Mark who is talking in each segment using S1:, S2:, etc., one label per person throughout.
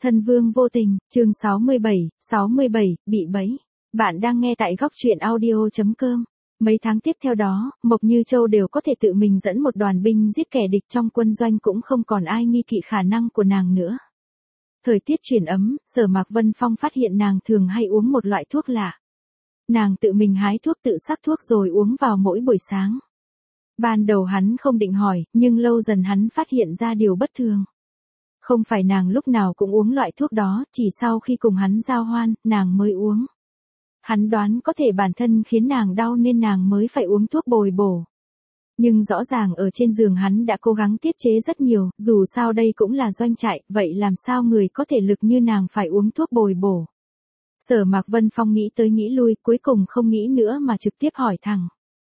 S1: Thân vương vô tình, chương 67, bị bẫy. Bạn đang nghe tại góc truyện audio.com. Mấy tháng tiếp theo đó, Mộc Như Châu đều có thể tự mình dẫn một đoàn binh giết kẻ địch trong quân doanh, cũng không còn ai nghi kỵ khả năng của nàng nữa. Thời tiết chuyển ấm, Sở Mạc Vân Phong phát hiện nàng thường hay uống một loại thuốc lạ. Nàng tự mình hái thuốc tự sắc thuốc rồi uống vào mỗi buổi sáng. Ban đầu hắn không định hỏi, nhưng lâu dần hắn phát hiện ra điều bất thường. Không phải nàng lúc nào cũng uống loại thuốc đó, chỉ sau khi cùng hắn giao hoan, nàng mới uống. Hắn đoán có thể bản thân khiến nàng đau nên nàng mới phải uống thuốc bồi bổ. Nhưng rõ ràng ở trên giường hắn đã cố gắng tiết chế rất nhiều, dù sao đây cũng là doanh trại, vậy làm sao người có thể lực như nàng phải uống thuốc bồi bổ. Sở Mạc Vân Phong nghĩ tới nghĩ lui, cuối cùng không nghĩ nữa mà trực tiếp hỏi thẳng.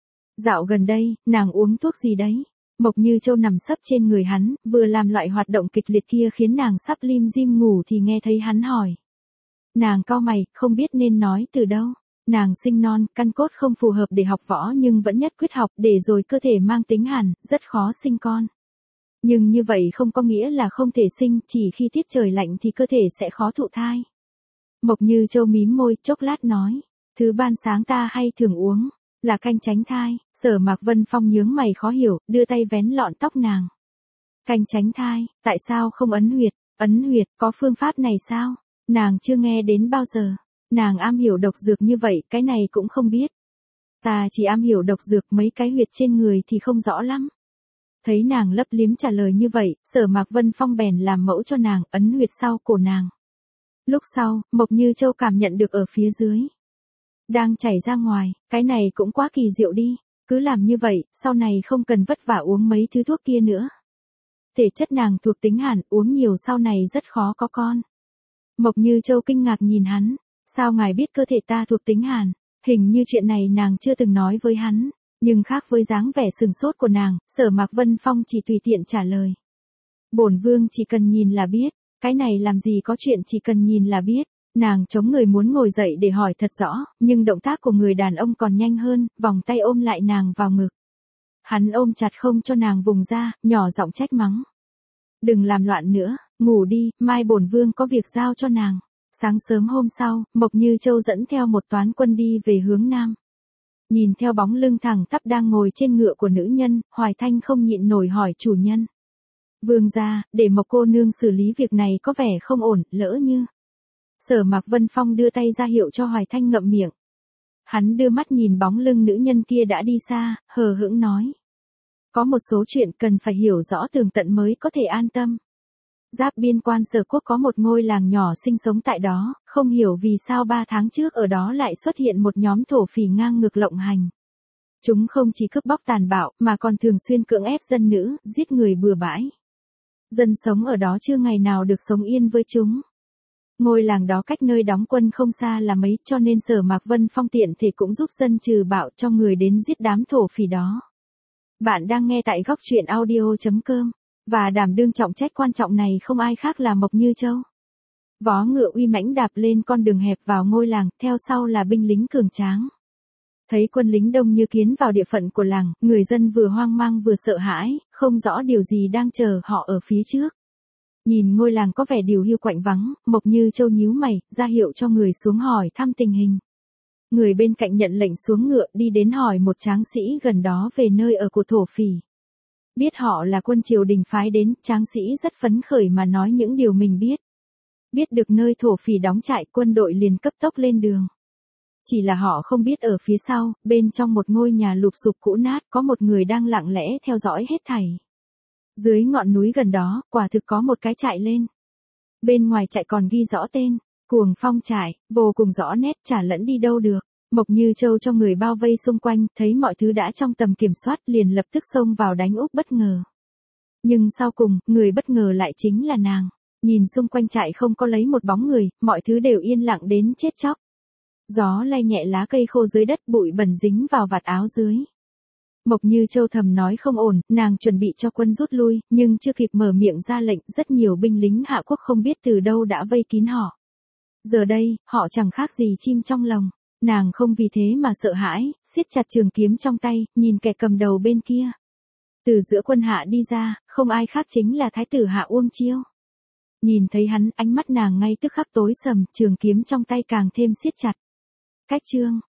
S1: Dạo gần đây, nàng uống thuốc gì đấy? Mộc Như Châu nằm sấp trên người hắn, vừa làm loại hoạt động kịch liệt kia khiến nàng sắp lim dim ngủ thì nghe thấy hắn hỏi. Nàng cau mày, không biết nên nói từ đâu. Nàng sinh non, căn cốt không phù hợp để học võ nhưng vẫn nhất quyết học, để rồi cơ thể mang tính hàn, rất khó sinh con. Nhưng như vậy không có nghĩa là không thể sinh, chỉ khi tiết trời lạnh thì cơ thể sẽ khó thụ thai. Mộc Như Châu mím môi, chốc lát nói. Thứ ban sáng ta hay thường uống là canh tránh thai. Sở Mạc Vân Phong nhướng mày khó hiểu, đưa tay vén lọn tóc nàng. Canh tránh thai, tại sao không ấn huyệt? Ấn huyệt, có phương pháp này sao? Nàng chưa nghe đến bao giờ. Nàng am hiểu độc dược như vậy, cái này cũng không biết. Ta chỉ am hiểu độc dược, mấy cái huyệt trên người thì không rõ lắm. Thấy nàng lấp liếm trả lời như vậy, Sở Mạc Vân Phong bèn làm mẫu cho nàng, ấn huyệt sau cổ nàng. Lúc sau, Mộc Như Châu cảm nhận được ở phía dưới đang chảy ra ngoài, cái này cũng quá kỳ diệu đi, cứ làm như vậy, sau này không cần vất vả uống mấy thứ thuốc kia nữa. Thể chất nàng thuộc tính hàn, uống nhiều sau này rất khó có con. Mộc Như Châu kinh ngạc nhìn hắn, sao ngài biết cơ thể ta thuộc tính hàn? Hình như chuyện này nàng chưa từng nói với hắn, nhưng khác với dáng vẻ sừng sốt của nàng, Sở Mạc Vân Phong chỉ tùy tiện trả lời. Bổn vương chỉ cần nhìn là biết, cái này làm gì có chuyện chỉ cần nhìn là biết. Nàng chống người muốn ngồi dậy để hỏi thật rõ, nhưng động tác của người đàn ông còn nhanh hơn, vòng tay ôm lại nàng vào ngực. Hắn ôm chặt không cho nàng vùng ra, nhỏ giọng trách mắng. Đừng làm loạn nữa, ngủ đi, mai bổn vương có việc giao cho nàng. Sáng sớm hôm sau, Mộc Như Châu dẫn theo một toán quân đi về hướng nam. Nhìn theo bóng lưng thẳng tắp đang ngồi trên ngựa của nữ nhân, Hoài Thanh không nhịn nổi hỏi chủ nhân. Vương gia, để Mộc cô nương xử lý việc này có vẻ không ổn, lỡ như... Sở Mạc Vân Phong đưa tay ra hiệu cho Hoài Thanh ngậm miệng. Hắn đưa mắt nhìn bóng lưng nữ nhân kia đã đi xa, hờ hững nói. Có một số chuyện cần phải hiểu rõ tường tận mới có thể an tâm. Giáp biên quan Sở Quốc có một ngôi làng nhỏ sinh sống tại đó, không hiểu vì sao 3 tháng trước ở đó lại xuất hiện một nhóm thổ phỉ ngang ngược lộng hành. Chúng không chỉ cướp bóc tàn bạo mà còn thường xuyên cưỡng ép dân nữ, giết người bừa bãi. Dân sống ở đó chưa ngày nào được sống yên với chúng. Ngôi làng đó cách nơi đóng quân không xa là mấy, cho nên Sở Mạc Vân Phong tiện thể cũng giúp dân trừ bạo cho người đến giết đám thổ phỉ đó. Bạn đang nghe tại góc truyện audio.com, và đảm đương trọng trách quan trọng này không ai khác là Mộc Như Châu. Vó ngựa uy mãnh đạp lên con đường hẹp vào ngôi làng, theo sau là binh lính cường tráng. Thấy quân lính đông như kiến vào địa phận của làng, người dân vừa hoang mang vừa sợ hãi, không rõ điều gì đang chờ họ ở phía trước. Nhìn ngôi làng có vẻ điều hiu quạnh vắng, Mộc Như Châu nhíu mày, ra hiệu cho người xuống hỏi thăm tình hình. Người bên cạnh nhận lệnh xuống ngựa đi đến hỏi một tráng sĩ gần đó về nơi ở của thổ phỉ. Biết họ là quân triều đình phái đến, tráng sĩ rất phấn khởi mà nói những điều mình biết. Biết được nơi thổ phỉ đóng trại, quân đội liền cấp tốc lên đường. Chỉ là họ không biết ở phía sau, bên trong một ngôi nhà lụp xụp cũ nát có một người đang lặng lẽ theo dõi hết thảy. Dưới ngọn núi gần đó, quả thực có một cái trại lên. Bên ngoài trại còn ghi rõ tên, Cuồng Phong trại, vô cùng rõ nét, chả lẫn đi đâu được. Mộc Như Châu cho người bao vây xung quanh, thấy mọi thứ đã trong tầm kiểm soát liền lập tức xông vào đánh úp bất ngờ. Nhưng sau cùng, người bất ngờ lại chính là nàng. Nhìn xung quanh trại không có lấy một bóng người, mọi thứ đều yên lặng đến chết chóc. Gió lay nhẹ lá cây khô dưới đất, bụi bẩn dính vào vạt áo dưới. Mộc Như Châu thầm nói không ổn, nàng chuẩn bị cho quân rút lui, nhưng chưa kịp mở miệng ra lệnh, rất nhiều binh lính Hạ Quốc không biết từ đâu đã vây kín họ. Giờ đây, họ chẳng khác gì chim trong lồng. Nàng không vì thế mà sợ hãi, siết chặt trường kiếm trong tay, nhìn kẻ cầm đầu bên kia. Từ giữa quân Hạ đi ra, không ai khác chính là Thái tử Hạ Uông Chiêu. Nhìn thấy hắn, ánh mắt nàng ngay tức khắc tối sầm, trường kiếm trong tay càng thêm siết chặt. Cách chương